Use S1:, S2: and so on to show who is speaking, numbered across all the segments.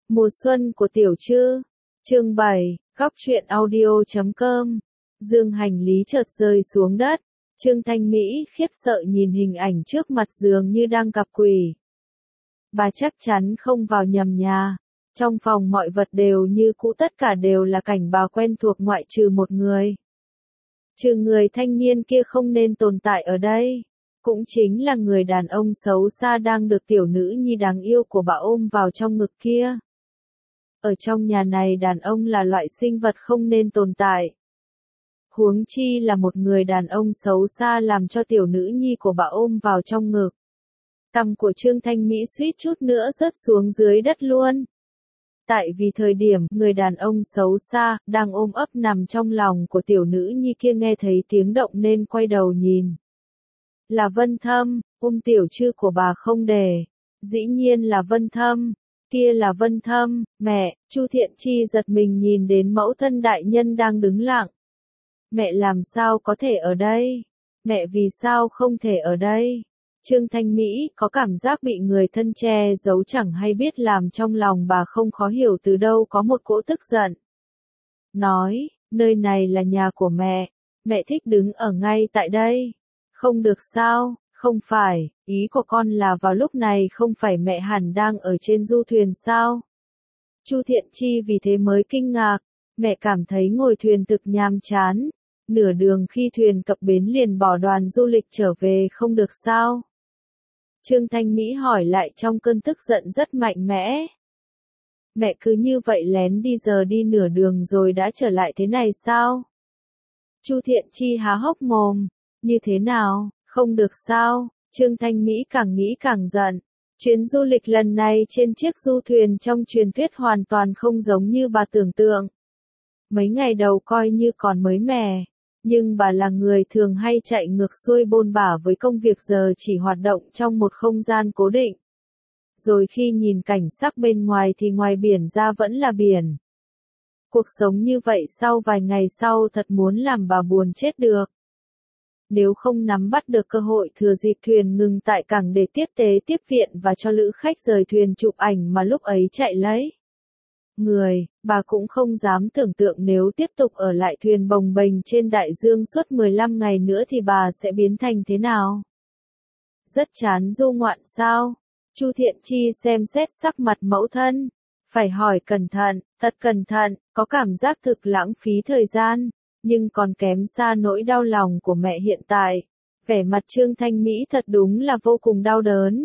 S1: Mùa xuân của Tiểu Trư. Chương 7, góc truyện audio.com. Dương hành lý chợt rơi xuống đất. Trương Thanh Mỹ khiếp sợ nhìn hình ảnh trước mặt dường như đang gặp quỷ. Bà chắc chắn không vào nhầm nhà. Trong phòng mọi vật đều như cũ, tất cả đều là cảnh bà quen thuộc ngoại trừ một người. Trừ người thanh niên kia không nên tồn tại ở đây. Cũng chính là người đàn ông xấu xa đang được tiểu nữ nhi đáng yêu của bà ôm vào trong ngực kia. Ở trong nhà này đàn ông là loại sinh vật không nên tồn tại. Huống chi là một người đàn ông xấu xa làm cho tiểu nữ nhi của bà ôm vào trong ngực. Cằm của Trương Thanh Mỹ suýt chút nữa rớt xuống dưới đất luôn. Tại vì thời điểm người đàn ông xấu xa đang ôm ấp nằm trong lòng của tiểu nữ nhi kia nghe thấy tiếng động nên quay đầu nhìn. Là Vân Thâm, ôm Tiểu Trư của bà không để. Dĩ nhiên là Vân Thâm. Kia là Vân Thâm, mẹ. Chu Thiện Chi giật mình nhìn đến mẫu thân đại nhân đang đứng lặng. Mẹ làm sao có thể ở đây? Mẹ vì sao không thể ở đây? Trương Thanh Mỹ có cảm giác bị người thân che giấu chẳng hay biết, làm trong lòng bà không khó hiểu từ đâu có một cỗ tức giận. Nói, nơi này là nhà của mẹ thích đứng ở ngay tại đây. Không được sao? Không phải, ý của con là vào lúc này không phải mẹ hẳn đang ở trên du thuyền sao? Chu Thiện Chi vì thế mới kinh ngạc, mẹ cảm thấy ngồi thuyền thực nhàm chán, nửa đường khi thuyền cập bến liền bỏ đoàn du lịch trở về không được sao? Trương Thanh Mỹ hỏi lại trong cơn tức giận rất mạnh mẽ. Mẹ cứ như vậy lén đi giờ đi nửa đường rồi đã trở lại thế này sao? Chu Thiện Chi há hốc mồm, như thế nào? Không được sao? Trương Thanh Mỹ càng nghĩ càng giận. Chuyến du lịch lần này trên chiếc du thuyền trong truyền thuyết hoàn toàn không giống như bà tưởng tượng. Mấy ngày đầu coi như còn mới mẻ, nhưng bà là người thường hay chạy ngược xuôi bôn bả với công việc giờ chỉ hoạt động trong một không gian cố định. Rồi khi nhìn cảnh sắc bên ngoài thì ngoài biển ra vẫn là biển. Cuộc sống như vậy sau vài ngày sau thật muốn làm bà buồn chết được. Nếu không nắm bắt được cơ hội thừa dịp thuyền ngừng tại cảng để tiếp tế tiếp viện và cho lữ khách rời thuyền chụp ảnh mà lúc ấy chạy lấy người, bà cũng không dám tưởng tượng nếu tiếp tục ở lại thuyền bồng bềnh trên đại dương suốt 15 ngày nữa thì bà sẽ biến thành thế nào? Rất chán du ngoạn sao? Chu Thiện Chi xem xét sắc mặt mẫu thân, phải hỏi cẩn thận, thật cẩn thận, có cảm giác thực lãng phí thời gian. Nhưng còn kém xa nỗi đau lòng của mẹ hiện tại. Vẻ mặt Trương Thanh Mỹ thật đúng là vô cùng đau đớn.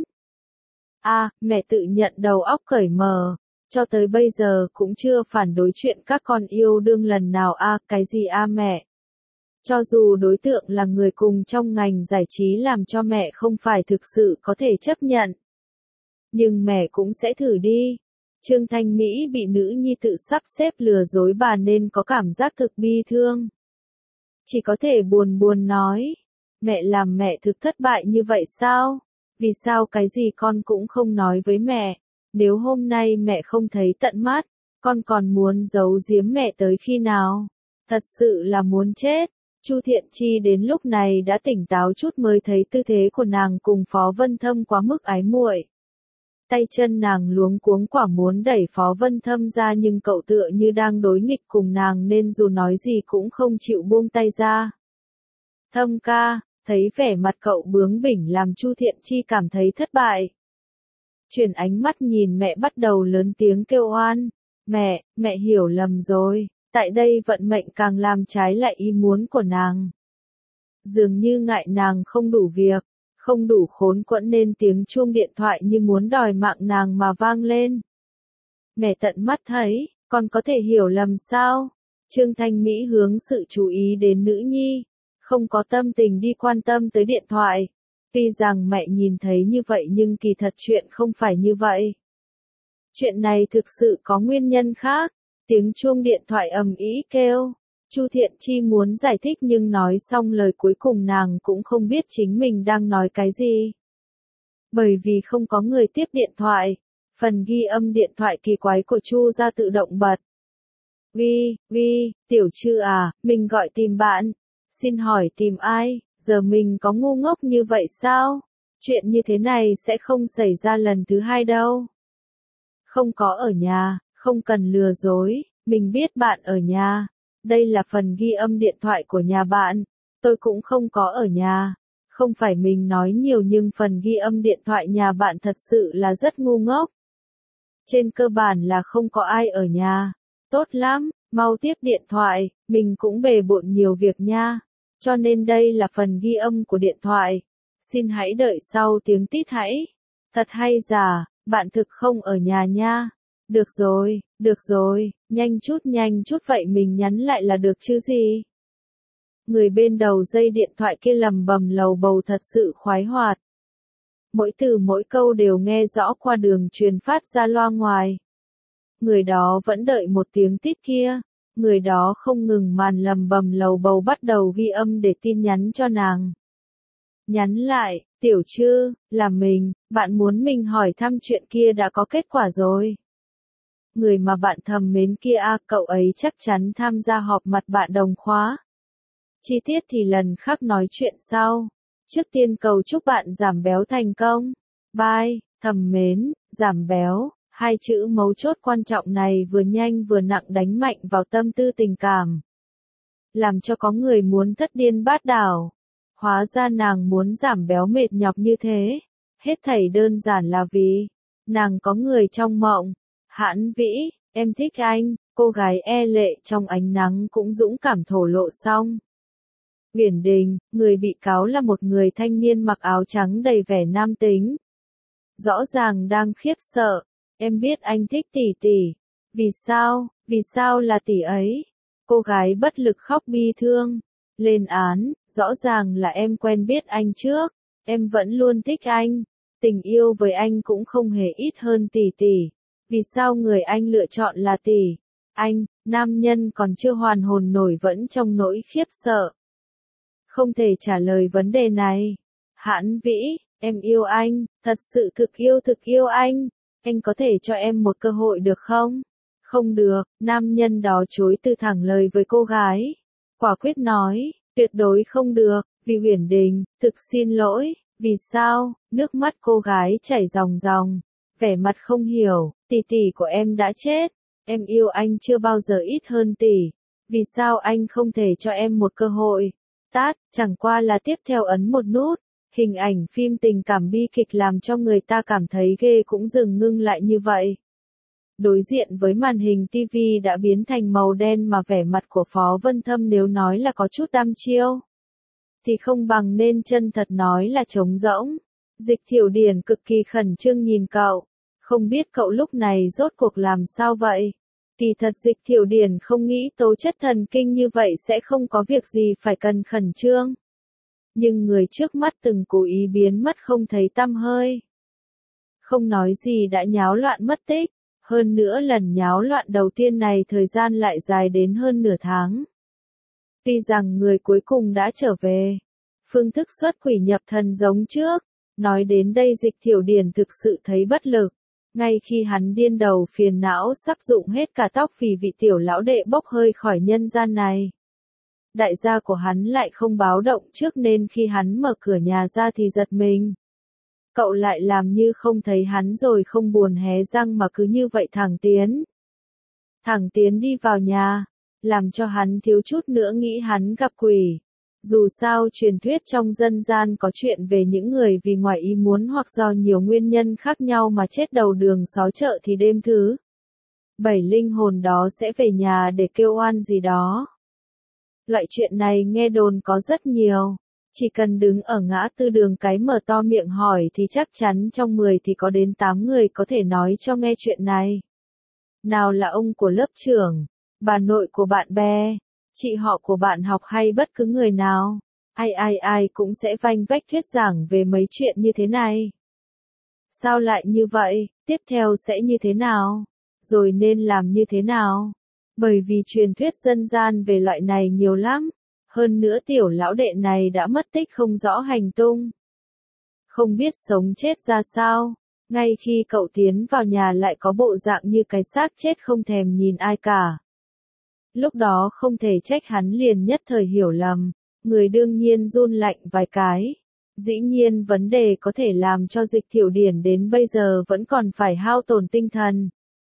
S1: Mẹ tự nhận đầu óc cởi mờ. Cho tới bây giờ cũng chưa phản đối chuyện các con yêu đương lần nào. Cái gì mẹ? Cho dù đối tượng là người cùng trong ngành giải trí làm cho mẹ không phải thực sự có thể chấp nhận. Nhưng mẹ cũng sẽ thử đi. Trương Thanh Mỹ bị nữ nhi tự sắp xếp lừa dối bà nên có cảm giác thực bi thương. Chỉ có thể buồn buồn nói, mẹ làm mẹ thực thất bại như vậy sao? Vì sao cái gì con cũng không nói với mẹ? Nếu hôm nay mẹ không thấy tận mắt, con còn muốn giấu giếm mẹ tới khi nào? Thật sự là muốn chết. Chu Thiện Chi đến lúc này đã tỉnh táo chút mới thấy tư thế của nàng cùng Phó Vân Thâm quá mức ái muội. Tay chân nàng luống cuống quả muốn đẩy Phó Vân Thâm ra nhưng cậu tựa như đang đối nghịch cùng nàng nên dù nói gì cũng không chịu buông tay ra. Thâm ca, thấy vẻ mặt cậu bướng bỉnh làm Chu Thiện Chi cảm thấy thất bại. Chuyển ánh mắt nhìn mẹ bắt đầu lớn tiếng kêu oan. Mẹ hiểu lầm rồi, tại đây vận mệnh càng làm trái lại ý muốn của nàng. Dường như ngại nàng không đủ việc. Không đủ khốn quẫn nên tiếng chuông điện thoại như muốn đòi mạng nàng mà vang lên. Mẹ tận mắt thấy, con có thể hiểu lầm sao? Trương Thanh Mỹ hướng sự chú ý đến nữ nhi, không có tâm tình đi quan tâm tới điện thoại. Tuy rằng mẹ nhìn thấy như vậy nhưng kỳ thật chuyện không phải như vậy. Chuyện này thực sự có nguyên nhân khác. Tiếng chuông điện thoại ầm ĩ kêu. Chu Thiện Chi muốn giải thích nhưng nói xong lời cuối cùng nàng cũng không biết chính mình đang nói cái gì. Bởi vì không có người tiếp điện thoại, phần ghi âm điện thoại kỳ quái của Chu ra tự động bật. Tiểu Trư mình gọi tìm bạn. Xin hỏi tìm ai? Giờ mình có ngu ngốc như vậy sao? Chuyện như thế này sẽ không xảy ra lần thứ hai đâu. Không có ở nhà, không cần lừa dối, mình biết bạn ở nhà. Đây là phần ghi âm điện thoại của nhà bạn. Tôi cũng không có ở nhà. Không phải mình nói nhiều nhưng phần ghi âm điện thoại nhà bạn thật sự là rất ngu ngốc. Trên cơ bản là không có ai ở nhà. Tốt lắm, mau tiếp điện thoại, mình cũng bề bộn nhiều việc nha. Cho nên đây là phần ghi âm của điện thoại. Xin hãy đợi sau tiếng tít hãy. Thật hay giả, bạn thực không ở nhà nha. Được rồi, nhanh chút vậy mình nhắn lại là được chứ gì. Người bên đầu dây điện thoại kia lầm bầm lầu bầu thật sự khoái hoạt. Mỗi từ mỗi câu đều nghe rõ qua đường truyền phát ra loa ngoài. Người đó vẫn đợi một tiếng tít kia. Người đó không ngừng màn lầm bầm lầu bầu bắt đầu ghi âm để tin nhắn cho nàng. Nhắn lại, Tiểu Trư, là mình, bạn muốn mình hỏi thăm chuyện kia đã có kết quả rồi. Người mà bạn thầm mến kia cậu ấy chắc chắn tham gia họp mặt bạn đồng khóa. Chi tiết thì lần khác nói chuyện sau. Trước tiên cầu chúc bạn giảm béo thành công. Bye, thầm mến, giảm béo, hai chữ mấu chốt quan trọng này vừa nhanh vừa nặng đánh mạnh vào tâm tư tình cảm. Làm cho có người muốn thất điên bát đảo. Hóa ra nàng muốn giảm béo mệt nhọc như thế. Hết thảy đơn giản là vì nàng có người trong mộng. Hãn Vĩ, em thích anh, cô gái e lệ trong ánh nắng cũng dũng cảm thổ lộ xong. Uyển Đình, người bị cáo là một người thanh niên mặc áo trắng đầy vẻ nam tính. Rõ ràng đang khiếp sợ, em biết anh thích tỷ tỷ. Vì sao là tỷ ấy? Cô gái bất lực khóc bi thương. Lên án, rõ ràng là em quen biết anh trước, em vẫn luôn thích anh. Tình yêu với anh cũng không hề ít hơn tỷ tỷ. Vì sao người anh lựa chọn là tỷ? Anh, nam nhân còn chưa hoàn hồn nổi vẫn trong nỗi khiếp sợ. Không thể trả lời vấn đề này. Hãn Vĩ, em yêu anh, thật sự thực yêu anh. Anh có thể cho em một cơ hội được không? Không được, nam nhân đó chối từ thẳng lời với cô gái. Quả quyết nói, tuyệt đối không được, vì Uyển Đình, thực xin lỗi, vì sao? Nước mắt cô gái chảy ròng ròng, vẻ mặt không hiểu, tỷ của em đã chết, em yêu anh chưa bao giờ ít hơn tỷ, vì sao anh không thể cho em một cơ hội? Tát, chẳng qua là tiếp theo ấn một nút, hình ảnh phim tình cảm bi kịch làm cho người ta cảm thấy ghê cũng dừng ngưng lại như vậy. Đối diện với màn hình TV đã biến thành màu đen mà vẻ mặt của Phó Vân Thâm nếu nói là có chút đăm chiêu, thì không bằng nên chân thật nói là trống rỗng. Dịch Thiểu Điển cực kỳ khẩn trương nhìn cậu, không biết cậu lúc này rốt cuộc làm sao vậy. Kỳ thật Dịch Thiểu Điển không nghĩ tố chất thần kinh như vậy sẽ không có việc gì phải cần khẩn trương. Nhưng người trước mắt từng cố ý biến mất không thấy tăm hơi. Không nói gì đã nháo loạn mất tích. Hơn nữa lần nháo loạn đầu tiên này thời gian lại dài đến hơn nửa tháng. Tuy rằng người cuối cùng đã trở về. Phương thức xuất quỷ nhập thần giống trước. Nói đến đây Dịch Thiểu Điển thực sự thấy bất lực. Ngay khi hắn điên đầu phiền não sắp dụng hết cả tóc vì vị tiểu lão đệ bốc hơi khỏi nhân gian này. Đại gia của hắn lại không báo động trước nên khi hắn mở cửa nhà ra thì giật mình. Cậu lại làm như không thấy hắn rồi không buồn hé răng mà cứ như vậy thẳng tiến. Thẳng tiến đi vào nhà, làm cho hắn thiếu chút nữa nghĩ hắn gặp quỷ. Dù sao truyền thuyết trong dân gian có chuyện về những người vì ngoài ý muốn hoặc do nhiều nguyên nhân khác nhau mà chết đầu đường xó chợ thì đêm thứ 7 linh hồn đó sẽ về nhà để kêu oan gì đó. Loại chuyện này nghe đồn có rất nhiều. Chỉ cần đứng ở ngã tư đường cái mở to miệng hỏi thì chắc chắn trong 10 thì có đến 8 người có thể nói cho nghe chuyện này. Nào là ông của lớp trưởng, bà nội của bạn bè, chị họ của bạn học hay bất cứ người nào. Ai cũng sẽ vanh vách thuyết giảng về mấy chuyện như thế này. Sao lại như vậy, tiếp theo sẽ như thế nào, rồi nên làm như thế nào? Bởi vì truyền thuyết dân gian về loại này nhiều lắm. Hơn nữa tiểu lão đệ này đã mất tích không rõ hành tung. Không biết sống chết ra sao. Ngay khi cậu tiến vào nhà lại có bộ dạng như cái xác chết không thèm nhìn ai cả. Lúc đó không thể trách hắn liền nhất thời hiểu lầm. Người đương nhiên run lạnh vài cái. Dĩ nhiên vấn đề có thể làm cho Dịch Thiểu Điển đến bây giờ vẫn còn phải hao tổn tinh thần.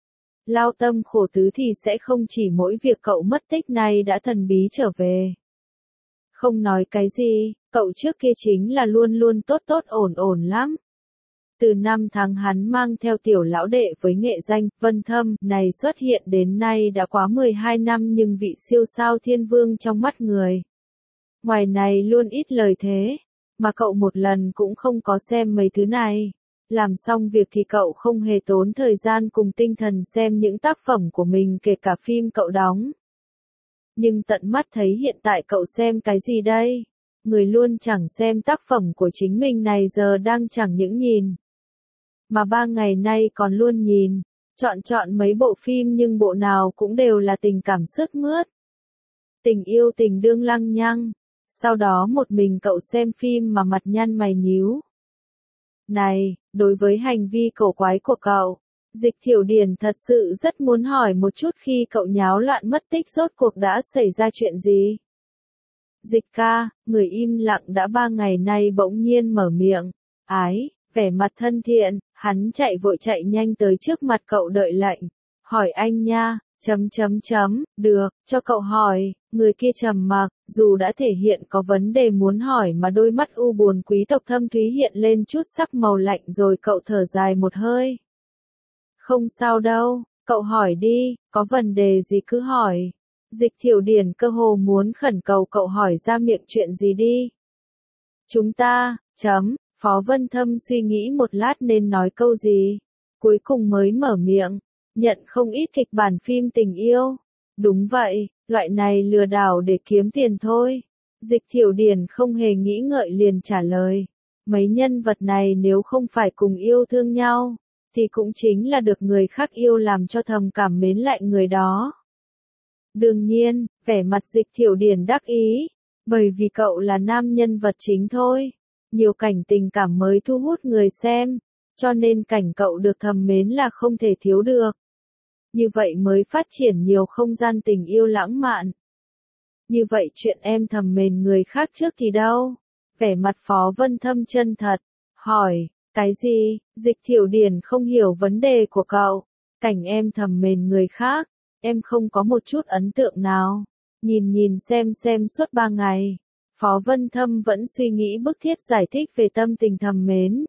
S1: lao tâm khổ tứ thì sẽ không chỉ mỗi việc cậu mất tích này đã thần bí trở về. Không nói cái gì, cậu trước kia chính là luôn luôn tốt tốt ổn ổn lắm. Từ năm tháng hắn mang theo tiểu lão đệ với nghệ danh Vân Thâm này xuất hiện đến nay đã quá 12 năm nhưng vị siêu sao thiên vương trong mắt người. Ngoài này luôn ít lời thế, mà cậu một lần cũng không có xem mấy thứ này. Làm xong việc thì cậu không hề tốn thời gian cùng tinh thần xem những tác phẩm của mình kể cả phim cậu đóng. Nhưng tận mắt thấy hiện tại cậu xem cái gì đây? Người luôn chẳng xem tác phẩm của chính mình này giờ đang chẳng những nhìn. Mà 3 ngày nay còn luôn nhìn, chọn mấy bộ phim nhưng bộ nào cũng đều là tình cảm sướt mướt. Tình yêu tình đương lăng nhăng. Sau đó một mình cậu xem phim mà mặt nhăn mày nhíu. Này, đối với hành vi cổ quái của cậu, Dịch Thiểu Điển thật sự rất muốn hỏi một chút khi cậu nháo loạn mất tích rốt cuộc đã xảy ra chuyện gì. Dịch ca, người im lặng đã 3 ngày nay bỗng nhiên mở miệng. Ái, vẻ mặt thân thiện, hắn chạy nhanh tới trước mặt cậu đợi lệnh. Hỏi anh nha, được, cho cậu hỏi, người kia trầm mặc, dù đã thể hiện có vấn đề muốn hỏi mà đôi mắt u buồn quý tộc thâm thúy hiện lên chút sắc màu lạnh rồi cậu thở dài một hơi. Không sao đâu, cậu hỏi đi, có vấn đề gì cứ hỏi. Dịch Thiểu Điển cơ hồ muốn khẩn cầu cậu hỏi ra miệng chuyện gì đi. Chúng ta, Phó Vân Thâm suy nghĩ một lát nên nói câu gì, cuối cùng mới mở miệng. Nhận không ít kịch bản phim tình yêu. Đúng vậy, loại này lừa đảo để kiếm tiền thôi. Dịch Thiểu Điển không hề nghĩ ngợi liền trả lời. Mấy nhân vật này nếu không phải cùng yêu thương nhau, thì cũng chính là được người khác yêu làm cho thầm cảm mến lại người đó. Đương nhiên, vẻ mặt Dịch Thiểu Điển đắc ý, bởi vì cậu là nam nhân vật chính thôi. Nhiều cảnh tình cảm mới thu hút người xem, cho nên cảnh cậu được thầm mến là không thể thiếu được. Như vậy mới phát triển nhiều không gian tình yêu lãng mạn. Như vậy chuyện em thầm mến người khác trước thì đâu? Vẻ mặt Phó Vân Thâm chân thật, hỏi, cái gì? Dịch Thiểu Điển không hiểu vấn đề của cậu. Cảnh em thầm mến người khác, em không có một chút ấn tượng nào. Nhìn xem suốt 3 ngày. Phó Vân Thâm vẫn suy nghĩ bức thiết giải thích về tâm tình thầm mến.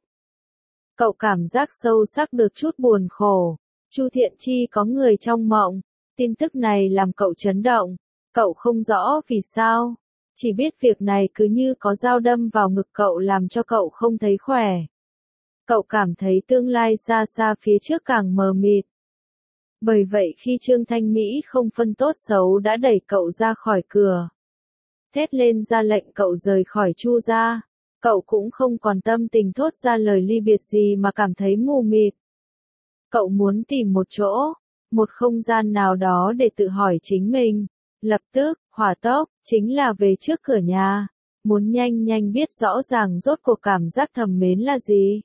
S1: Cậu cảm giác sâu sắc được chút buồn khổ. Chu Thiện Chi có người trong mộng. Tin tức này làm cậu chấn động. Cậu không rõ vì sao. Chỉ biết việc này cứ như có dao đâm vào ngực cậu làm cho cậu không thấy khỏe. Cậu cảm thấy tương lai xa xa phía trước càng mờ mịt. Bởi vậy khi Trương Thanh Mỹ không phân tốt xấu đã đẩy cậu ra khỏi cửa. Thét lên ra lệnh cậu rời khỏi Chu gia. Cậu cũng không còn tâm tình thốt ra lời ly biệt gì mà cảm thấy mù mịt. Cậu muốn tìm một chỗ, một không gian nào đó để tự hỏi chính mình. Lập tức, hỏa tốc, chính là về trước cửa nhà. Muốn nhanh biết rõ ràng rốt cuộc cảm giác thầm mến là gì.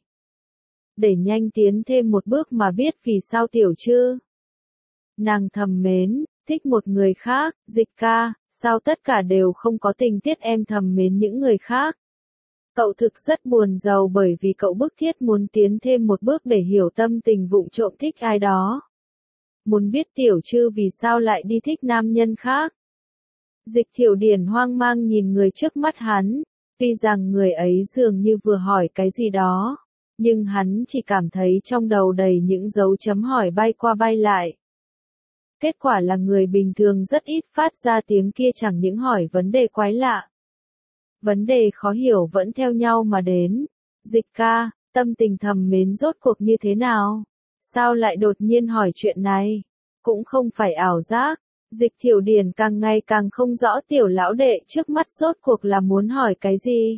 S1: Để nhanh tiến thêm một bước mà biết vì sao Tiểu Trư. Nàng thầm mến, thích một người khác, Dịch ca, sao tất cả đều không có tình tiết em thầm mến những người khác. Cậu thực rất buồn rầu bởi vì cậu bức thiết muốn tiến thêm một bước để hiểu tâm tình vụng trộm thích ai đó. Muốn biết Tiểu Trư vì sao lại đi thích nam nhân khác. Dịch Thiểu Điển hoang mang nhìn người trước mắt hắn, tuy rằng người ấy dường như vừa hỏi cái gì đó, nhưng hắn chỉ cảm thấy trong đầu đầy những dấu chấm hỏi bay qua bay lại. Kết quả là người bình thường rất ít phát ra tiếng kia chẳng những hỏi vấn đề quái lạ. Vấn đề khó hiểu vẫn theo nhau mà đến. Dịch ca, tâm tình thầm mến rốt cuộc như thế nào? Sao lại đột nhiên hỏi chuyện này? Cũng không phải ảo giác. Dịch Thiểu Điển càng ngày càng không rõ tiểu lão đệ trước mắt rốt cuộc là muốn hỏi cái gì.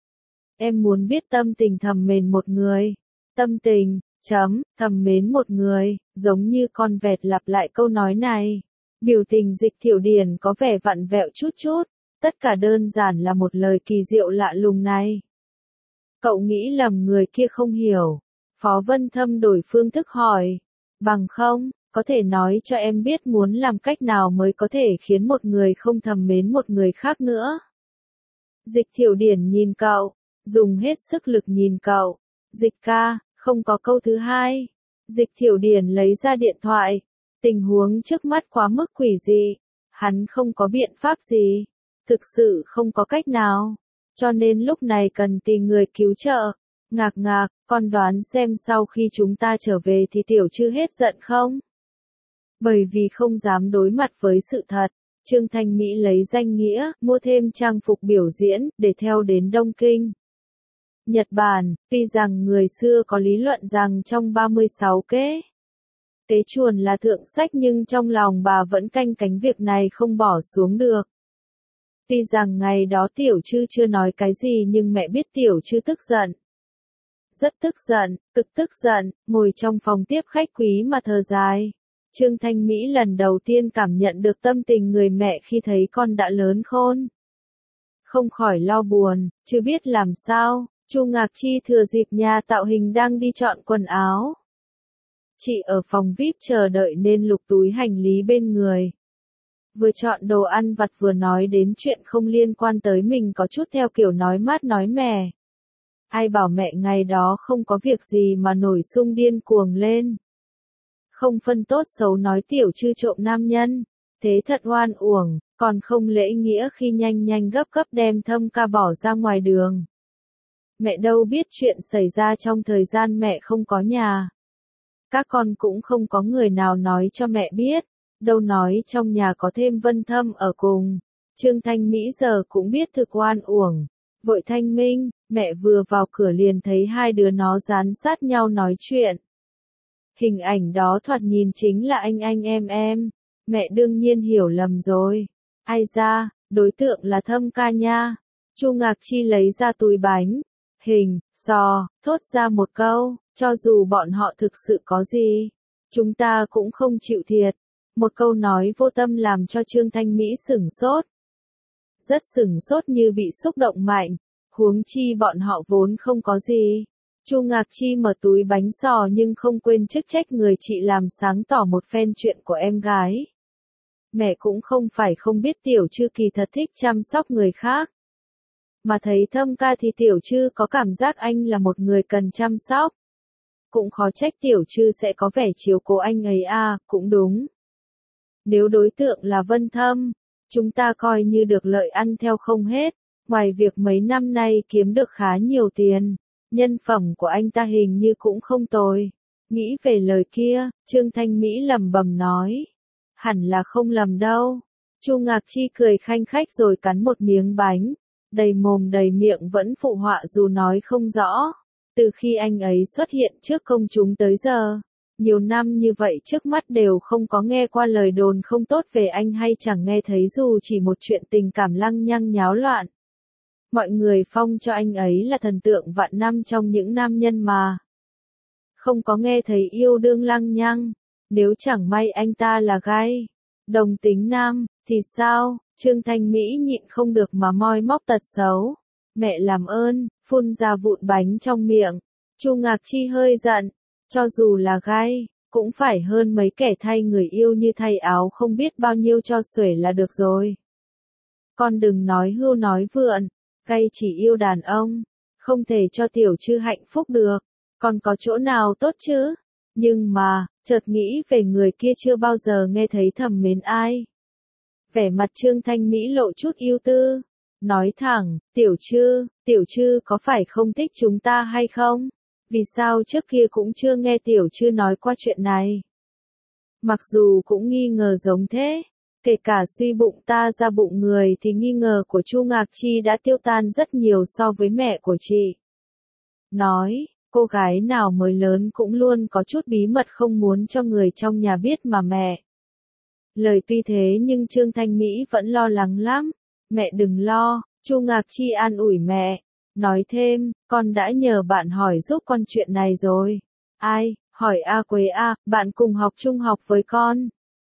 S1: Em muốn biết tâm tình thầm mến một người. Tâm tình, thầm mến một người, giống như con vẹt lặp lại câu nói này. Biểu tình Dịch Thiểu Điển có vẻ vặn vẹo chút. Tất cả đơn giản là một lời kỳ diệu lạ lùng này. Cậu nghĩ lầm người kia không hiểu. Phó Vân Thâm đổi phương thức hỏi. Bằng không, có thể nói cho em biết muốn làm cách nào mới có thể khiến một người không thầm mến một người khác nữa. Dịch Thiểu Điển nhìn cậu, dùng hết sức lực nhìn cậu. Dịch ca, không có câu thứ hai. Dịch Thiểu Điển lấy ra điện thoại, Tình huống trước mắt quá mức quỷ dị, hắn không có biện pháp gì, thực sự không có cách nào, cho nên lúc này cần tìm người cứu trợ. Ngạc ngạc, con đoán xem sau khi chúng ta trở về thì tiểu chư hết giận không? Bởi vì không dám đối mặt với sự thật, Trương Thanh Mỹ lấy danh nghĩa, mua thêm trang phục biểu diễn, để theo đến Đông Kinh. Nhật Bản, tuy rằng người xưa có lý luận rằng trong 36 kế chuồn là thượng sách nhưng trong lòng bà vẫn canh cánh việc này không bỏ xuống được. Tuy rằng ngày đó tiểu chư chưa nói cái gì nhưng mẹ biết tiểu chư tức giận. Rất tức giận, cực tức giận, ngồi trong phòng tiếp khách quý mà thở dài. Trương Thanh Mỹ lần đầu tiên cảm nhận được tâm tình người mẹ khi thấy con đã lớn khôn. Không khỏi lo buồn, chưa biết làm sao, Chu Ngạc Chi thừa dịp nhà tạo hình đang đi chọn quần áo. Chị ở phòng VIP chờ đợi nên lục túi hành lý bên người. Vừa chọn đồ ăn vặt vừa nói đến chuyện không liên quan tới mình có chút theo kiểu nói mát nói mẻ. Ai bảo mẹ ngày đó không có việc gì mà nổi xung điên cuồng lên. Không phân tốt xấu nói tiểu chư trộm nam nhân, thế thật oan uổng, còn không lễ nghĩa khi nhanh nhanh gấp gấp đem Thâm Ca bỏ ra ngoài đường. Mẹ đâu biết chuyện xảy ra trong thời gian mẹ không có nhà. Các con cũng không có người nào nói cho mẹ biết, đâu nói trong nhà có thêm Vân Thâm ở cùng. Trương Thanh Mỹ giờ cũng biết thực oan uổng, vội thanh minh, mẹ vừa vào cửa liền thấy hai đứa nó dán sát nhau nói chuyện. Hình ảnh đó thoạt nhìn chính là anh em, mẹ đương nhiên hiểu lầm rồi. Ai ra, đối tượng là Thâm Ca nha. Chu Ngạc Chi lấy ra túi bánh, hình, thốt ra một câu, cho dù bọn họ thực sự có gì, chúng ta cũng không chịu thiệt. Một câu nói vô tâm làm cho Trương Thanh Mỹ sửng sốt. Rất sửng sốt như bị xúc động mạnh, huống chi bọn họ vốn không có gì. Chu Ngạc Chi mở túi bánh nhưng không quên chức trách người chị làm sáng tỏ một phen chuyện của em gái. Mẹ cũng không phải không biết tiểu chư kỳ thật thích chăm sóc người khác. Mà thấy Thâm Ca thì tiểu chư có cảm giác anh là một người cần chăm sóc. Cũng khó trách tiểu chư sẽ có vẻ chiếu cố anh ấy cũng đúng. Nếu đối tượng là Vân Thâm, chúng ta coi như được lợi ăn theo không hết, ngoài việc mấy năm nay kiếm được khá nhiều tiền, nhân phẩm của anh ta hình như cũng không tồi. Nghĩ về lời kia, Trương Thanh Mỹ lẩm bẩm nói. Hẳn là không lầm đâu. Chu Ngạc Chi cười khanh khách rồi cắn một miếng bánh, đầy mồm đầy miệng vẫn phụ họa dù nói không rõ. Từ khi anh ấy xuất hiện trước công chúng tới giờ, nhiều năm như vậy trước mắt đều không có nghe qua lời đồn không tốt về anh hay chẳng nghe thấy dù chỉ một chuyện tình cảm lăng nhăng nháo loạn. Mọi người phong cho anh ấy là thần tượng vạn năm trong những nam nhân mà. Không có nghe thấy yêu đương lăng nhăng, nếu chẳng may anh ta là gay, đồng tính nam, thì sao? Trương Thanh Mỹ nhịn không được mà moi móc tật xấu. Mẹ làm ơn, phun ra vụn bánh trong miệng. Chu Ngạc Chi hơi giận, cho dù là gay, cũng phải hơn mấy kẻ thay người yêu như thay áo không biết bao nhiêu cho xuể là được rồi. Con đừng nói hưu nói vượn, gay chỉ yêu đàn ông, không thể cho tiểu chư hạnh phúc được, còn có chỗ nào tốt chứ? Nhưng mà, chợt nghĩ về người kia chưa bao giờ nghe thấy thầm mến ai. Vẻ mặt Trương Thanh Mỹ lộ chút ưu tư, nói thẳng, tiểu chư có phải không thích chúng ta hay không? Vì sao trước kia cũng chưa nghe tiểu chư nói qua chuyện này? Mặc dù cũng nghi ngờ giống thế, kể cả suy bụng ta ra bụng người thì nghi ngờ của Chu Ngạc Chi đã tiêu tan rất nhiều so với mẹ của chị. Nói, cô gái nào mới lớn cũng luôn có chút bí mật không muốn cho người trong nhà biết mà mẹ. Lời tuy thế nhưng Trương Thanh Mỹ vẫn lo lắng lắm. Mẹ đừng lo, Chu Ngạc Chi an ủi mẹ. Nói thêm, con đã nhờ bạn hỏi giúp con chuyện này rồi. Ai, hỏi A Quế bạn cùng học trung học với con.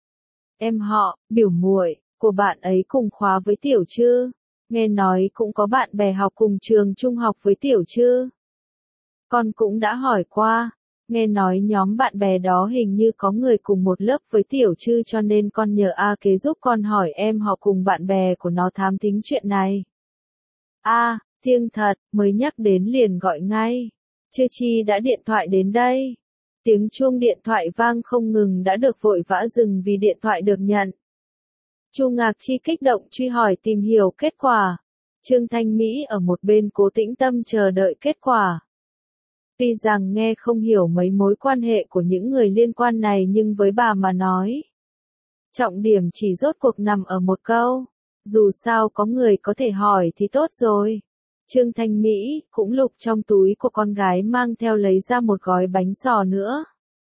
S1: Em họ, biểu muội của bạn ấy cùng khóa với tiểu chư. Nghe nói cũng có bạn bè học cùng trường trung học với tiểu chư. Con cũng đã hỏi qua. Nghe nói nhóm bạn bè đó hình như có người cùng một lớp với tiểu chư cho nên con nhờ A Kế giúp con hỏi em họ cùng bạn bè của nó thám thính chuyện này. Thiêng thật, mới nhắc đến liền gọi ngay. Chư Chi đã điện thoại đến đây. Tiếng chuông điện thoại vang không ngừng đã được vội vã dừng vì điện thoại được nhận. Chu Ngạc Chi kích động truy hỏi tìm hiểu kết quả. Trương Thanh Mỹ ở một bên cố tĩnh tâm chờ đợi kết quả. Tuy rằng nghe không hiểu mấy mối quan hệ của những người liên quan này nhưng với bà mà nói, trọng điểm chỉ rốt cuộc nằm ở một câu. Dù sao có người có thể hỏi thì tốt rồi. Trương Thanh Mỹ cũng lục trong túi của con gái mang theo lấy ra một gói bánh giò nữa.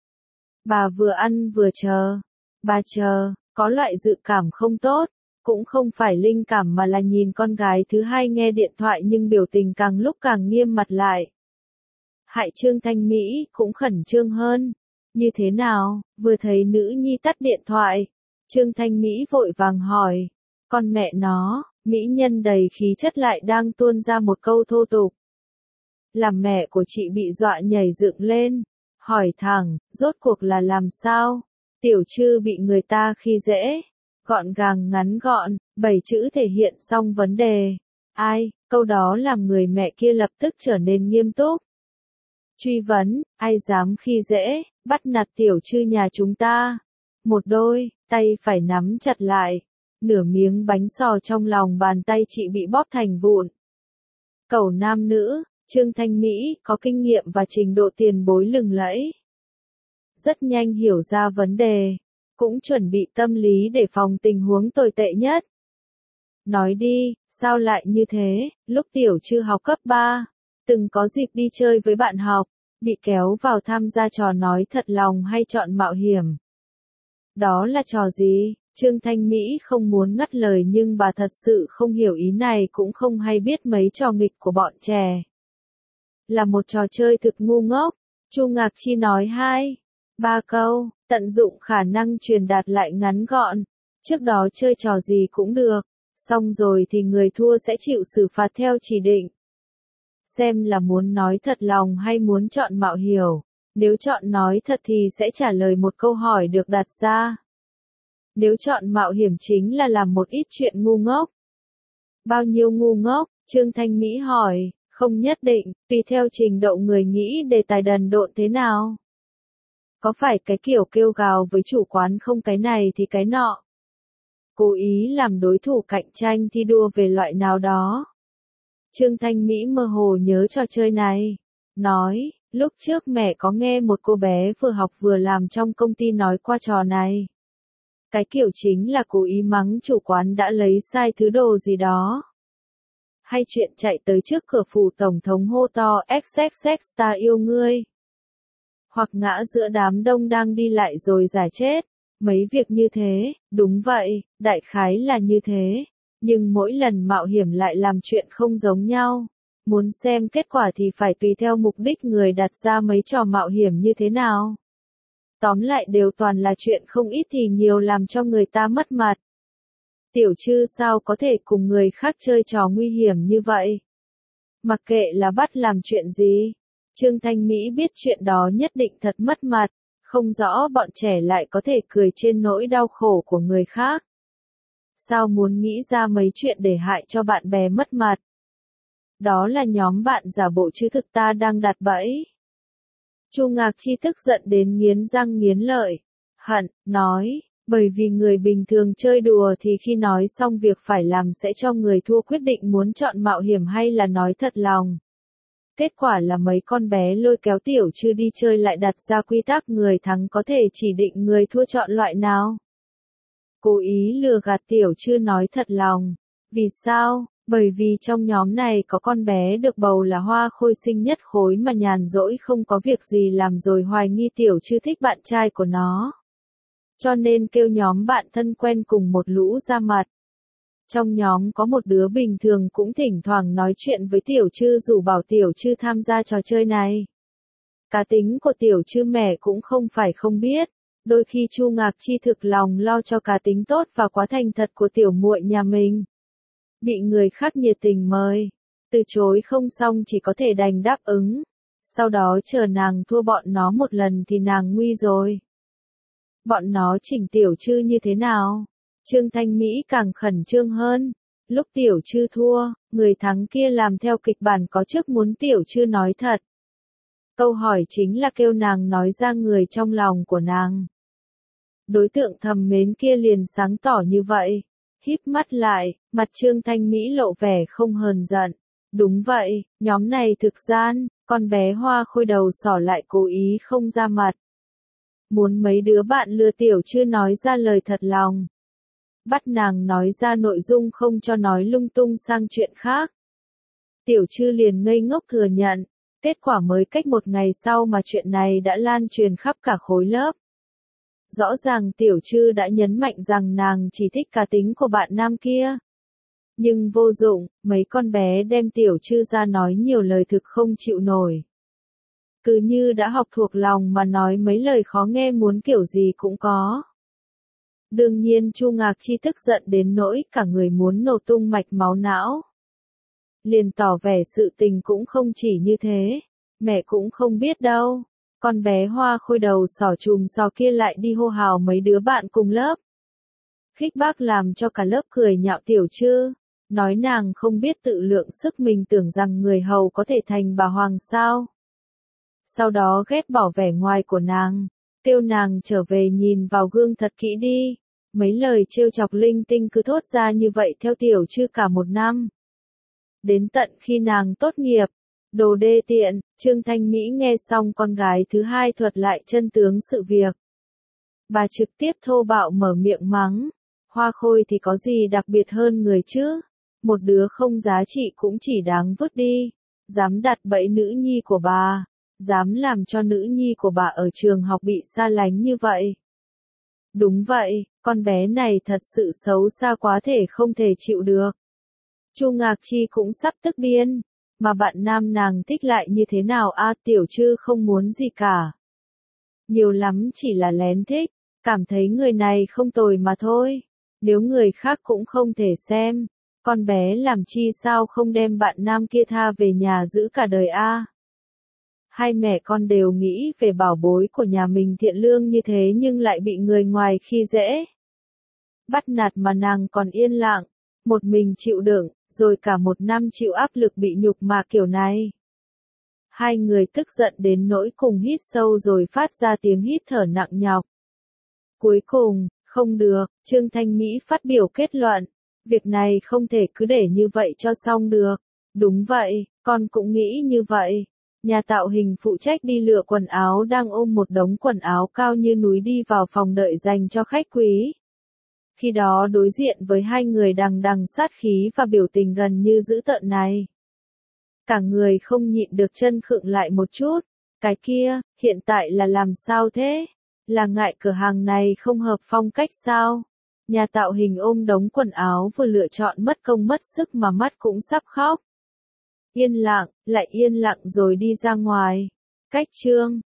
S1: Bà vừa ăn vừa chờ. Bà chờ, có loại dự cảm không tốt. Cũng không phải linh cảm mà là nhìn con gái thứ hai nghe điện thoại nhưng biểu tình càng lúc càng nghiêm mặt lại. Hại Trương Thanh Mỹ cũng khẩn trương hơn. Như thế nào, vừa thấy nữ nhi tắt điện thoại. Trương Thanh Mỹ vội vàng hỏi. Con mẹ nó, mỹ nhân đầy khí chất lại đang tuôn ra một câu thô tục. Làm mẹ của chị bị dọa nhảy dựng lên. Hỏi thẳng, rốt cuộc là làm sao? Tiểu Trư bị người ta khi dễ. Gọn gàng ngắn gọn, 7 chữ thể hiện xong vấn đề. Ai, câu đó làm người mẹ kia lập tức trở nên nghiêm túc. Truy vấn, ai dám khi dễ, bắt nạt Tiểu Trư nhà chúng ta. Một đôi, tay phải nắm chặt lại. Nửa miếng bánh giò trong lòng bàn tay chị bị bóp thành vụn. Cẩu nam nữ, Trương Thanh Mỹ có kinh nghiệm và trình độ tiền bối lừng lẫy. Rất nhanh hiểu ra vấn đề, cũng chuẩn bị tâm lý để phòng tình huống tồi tệ nhất. Nói đi, sao lại như thế, lúc Tiểu Trư học cấp 3, từng có dịp đi chơi với bạn học, bị kéo vào tham gia trò nói thật lòng hay chọn mạo hiểm. Đó là trò gì? Trương Thanh Mỹ không muốn ngắt lời nhưng bà thật sự không hiểu ý này cũng không hay biết mấy trò nghịch của bọn trẻ. Là một trò chơi thực ngu ngốc, Chu Ngạc Chi nói 2-3 câu, tận dụng khả năng truyền đạt lại ngắn gọn. Trước đó chơi trò gì cũng được, xong rồi thì người thua sẽ chịu xử phạt theo chỉ định. Xem là muốn nói thật lòng hay muốn chọn mạo hiểu. Nếu chọn nói thật thì sẽ trả lời một câu hỏi được đặt ra. Nếu chọn mạo hiểm chính là làm một ít chuyện ngu ngốc. Bao nhiêu ngu ngốc? Trương Thanh Mỹ hỏi, không nhất định, tùy theo trình độ người nghĩ đề tài đần độn thế nào. Có phải cái kiểu kêu gào với chủ quán không cái này thì cái nọ. Cố ý làm đối thủ cạnh tranh thi đua về loại nào đó. Trương Thanh Mỹ mơ hồ nhớ trò chơi này. Nói, lúc trước mẹ có nghe một cô bé vừa học vừa làm trong công ty nói qua trò này. Cái kiểu chính là cố ý mắng chủ quán đã lấy sai thứ đồ gì đó. Hay chuyện chạy tới trước cửa phủ tổng thống hô to XXX ta yêu ngươi. Hoặc ngã giữa đám đông đang đi lại rồi giải chết. Mấy việc như thế, đúng vậy, đại khái là như thế. Nhưng mỗi lần mạo hiểm lại làm chuyện không giống nhau. Muốn xem kết quả thì phải tùy theo mục đích người đặt ra mấy trò mạo hiểm như thế nào. Tóm lại đều toàn là chuyện không ít thì nhiều làm cho người ta mất mặt. Tiểu Trư sao có thể cùng người khác chơi trò nguy hiểm như vậy? Mặc kệ là bắt làm chuyện gì, Trương Thanh Mỹ biết chuyện đó nhất định thật mất mặt, không rõ bọn trẻ lại có thể cười trên nỗi đau khổ của người khác. Sao muốn nghĩ ra mấy chuyện để hại cho bạn bè mất mặt? Đó là nhóm bạn giả bộ chứ thực ta đang đặt bẫy. Chu Ngạc Chi tức giận đến nghiến răng nghiến lợi. Hận, nói, bởi vì người bình thường chơi đùa thì khi nói xong việc phải làm sẽ cho người thua quyết định muốn chọn mạo hiểm hay là nói thật lòng. Kết quả là mấy con bé lôi kéo Tiểu Trư đi chơi lại đặt ra quy tắc người thắng có thể chỉ định người thua chọn loại nào. Cố ý lừa gạt Tiểu Trư nói thật lòng. Vì sao? Bởi vì trong nhóm này có con bé được bầu là hoa khôi xinh nhất khối mà nhàn rỗi không có việc gì làm rồi hoài nghi Tiểu Trư thích bạn trai của nó. Cho nên kêu nhóm bạn thân quen cùng một lũ ra mặt. Trong nhóm có một đứa bình thường cũng thỉnh thoảng nói chuyện với Tiểu Trư rủ bảo Tiểu Trư tham gia trò chơi này. Cá tính của Tiểu Trư mẹ cũng không phải không biết. Đôi khi Chu Ngạc Chi thực lòng lo cho cá tính tốt và quá thành thật của tiểu muội nhà mình. Bị người khác nhiệt tình mời, từ chối không xong chỉ có thể đành đáp ứng. Sau đó chờ nàng thua bọn nó một lần thì nàng nguy rồi. Bọn nó chỉnh Tiểu Trư như thế nào? Trương Thanh Mỹ càng khẩn trương hơn. Lúc Tiểu Trư thua, người thắng kia làm theo kịch bản có trước muốn Tiểu Trư nói thật. Câu hỏi chính là kêu nàng nói ra người trong lòng của nàng. Đối tượng thầm mến kia liền sáng tỏ như vậy. Híp mắt lại, mặt Trương Thanh Mỹ lộ vẻ không hờn giận. Đúng vậy, nhóm này thực gian, con bé Hoa Khôi đầu sỏ lại cố ý không ra mặt. Muốn mấy đứa bạn lừa Tiểu Trư nói ra lời thật lòng. Bắt nàng nói ra nội dung không cho nói lung tung sang chuyện khác. Tiểu Trư liền ngây ngốc thừa nhận. Kết quả mới cách một ngày sau mà chuyện này đã lan truyền khắp cả khối lớp. Rõ ràng Tiểu Trư đã nhấn mạnh rằng nàng chỉ thích cá tính của bạn nam kia. Nhưng vô dụng, mấy con bé đem Tiểu Trư ra nói nhiều lời thực không chịu nổi. Cứ như đã học thuộc lòng mà nói mấy lời khó nghe muốn kiểu gì cũng có. Đương nhiên Chu Ngạc Chi tức giận đến nỗi cả người muốn nổ tung mạch máu não. Liền tỏ vẻ sự tình cũng không chỉ như thế, mẹ cũng không biết đâu. Con bé Hoa Khôi đầu sỏ chùm sò kia lại đi hô hào mấy đứa bạn cùng lớp. Khích bác làm cho cả lớp cười nhạo Tiểu Trư, nói nàng không biết tự lượng sức mình tưởng rằng người hầu có thể thành bà hoàng sao. Sau đó ghét bỏ vẻ ngoài của nàng, kêu nàng trở về nhìn vào gương thật kỹ đi. Mấy lời trêu chọc linh tinh cứ thốt ra như vậy theo Tiểu Trư cả một năm. Đến tận khi nàng tốt nghiệp, đồ đê tiện, Trương Thanh Mỹ nghe xong con gái thứ hai thuật lại chân tướng sự việc. Bà trực tiếp thô bạo mở miệng mắng, Hoa Khôi thì có gì đặc biệt hơn người chứ, một đứa không giá trị cũng chỉ đáng vứt đi, dám đặt bẫy nữ nhi của bà, dám làm cho nữ nhi của bà ở trường học bị xa lánh như vậy. Đúng vậy, con bé này thật sự xấu xa quá thể không thể chịu được. Chu Ngạc Chi cũng sắp tức điên, mà bạn nam nàng thích lại như thế nào a Tiểu Trư không muốn gì cả. Nhiều lắm chỉ là lén thích, cảm thấy người này không tồi mà thôi, nếu người khác cũng không thể xem, con bé làm chi sao không đem bạn nam kia tha về nhà giữ cả đời a. Hai mẹ con đều nghĩ về bảo bối của nhà mình thiện lương như thế nhưng lại bị người ngoài khi dễ. Bắt nạt mà nàng còn yên lặng, một mình chịu đựng, rồi cả một năm chịu áp lực bị nhục mạ kiểu này. Hai người tức giận đến nỗi cùng hít sâu rồi phát ra tiếng hít thở nặng nhọc. Cuối cùng, không được, Trương Thanh Mỹ phát biểu kết luận, việc này không thể cứ để như vậy cho xong được. Đúng vậy, con cũng nghĩ như vậy. Nhà tạo hình phụ trách đi lựa quần áo đang ôm một đống quần áo cao như núi đi vào phòng đợi dành cho khách quý. Khi đó đối diện với hai người đằng đằng sát khí và biểu tình gần như dữ tợn này. Cả người không nhịn được chân khựng lại một chút. Cái kia, hiện tại là làm sao thế? Là ngại cửa hàng này không hợp phong cách sao? Nhà tạo hình ôm đống quần áo vừa lựa chọn mất công mất sức mà mắt cũng sắp khóc. Yên lặng, lại yên lặng rồi đi ra ngoài. Cách Trương